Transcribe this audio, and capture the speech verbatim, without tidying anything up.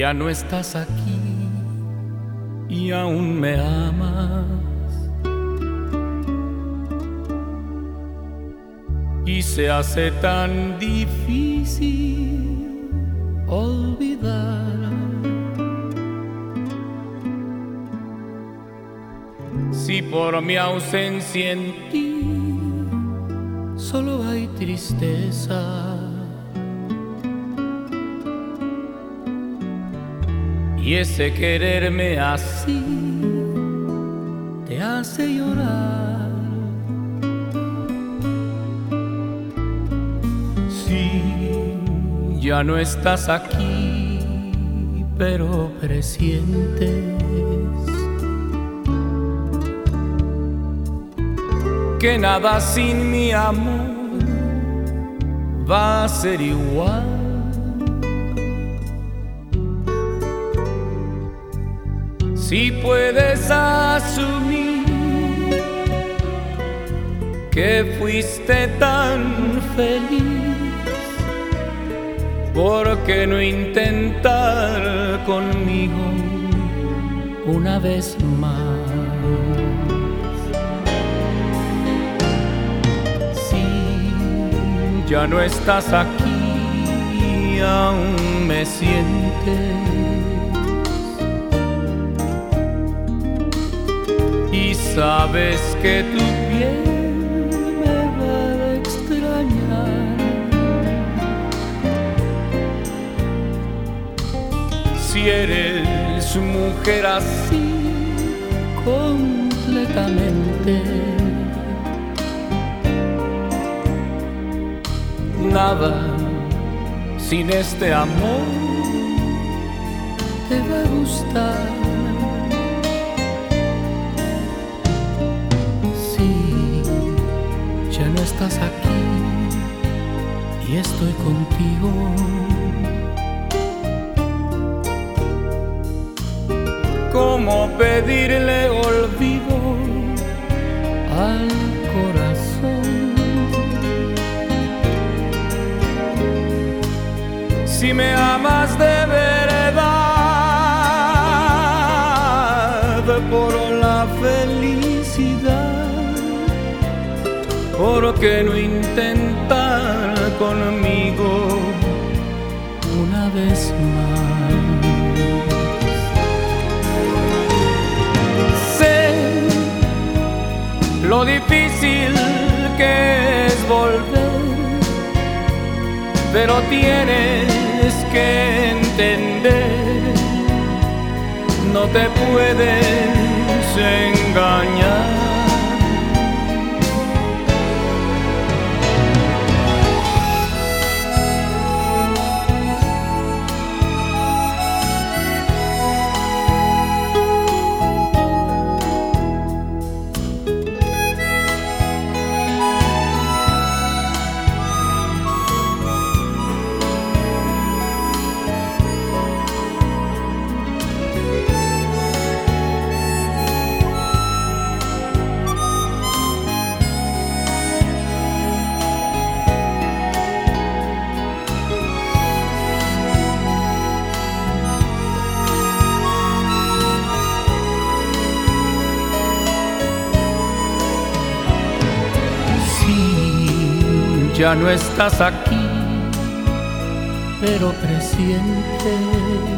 Ya no estás aquí y aún me amas, y se hace tan difícil olvidar. Si por mi ausencia en ti solo hay tristeza, y ese quererme así te hace llorar. Sí, ya no estás aquí, pero presientes que nada sin mi amor va a ser igual. Si puedes asumir que fuiste tan feliz, ¿por qué no intentar conmigo una vez más? Si ya no estás aquí, aún me sientes, y sabes que tu piel me va a extrañar. Si eres mujer así completamente, nada sin este amor te va a gustar. Ya no estás aquí y estoy contigo. ¿Cómo pedirle olvido al corazón si me amas de verdad? Por la felicidad, ¿por qué no intentar conmigo una vez más? Sé lo difícil que es volver, pero tienes que entender, no te puedes engañar. Ya no estás aquí, pero presientes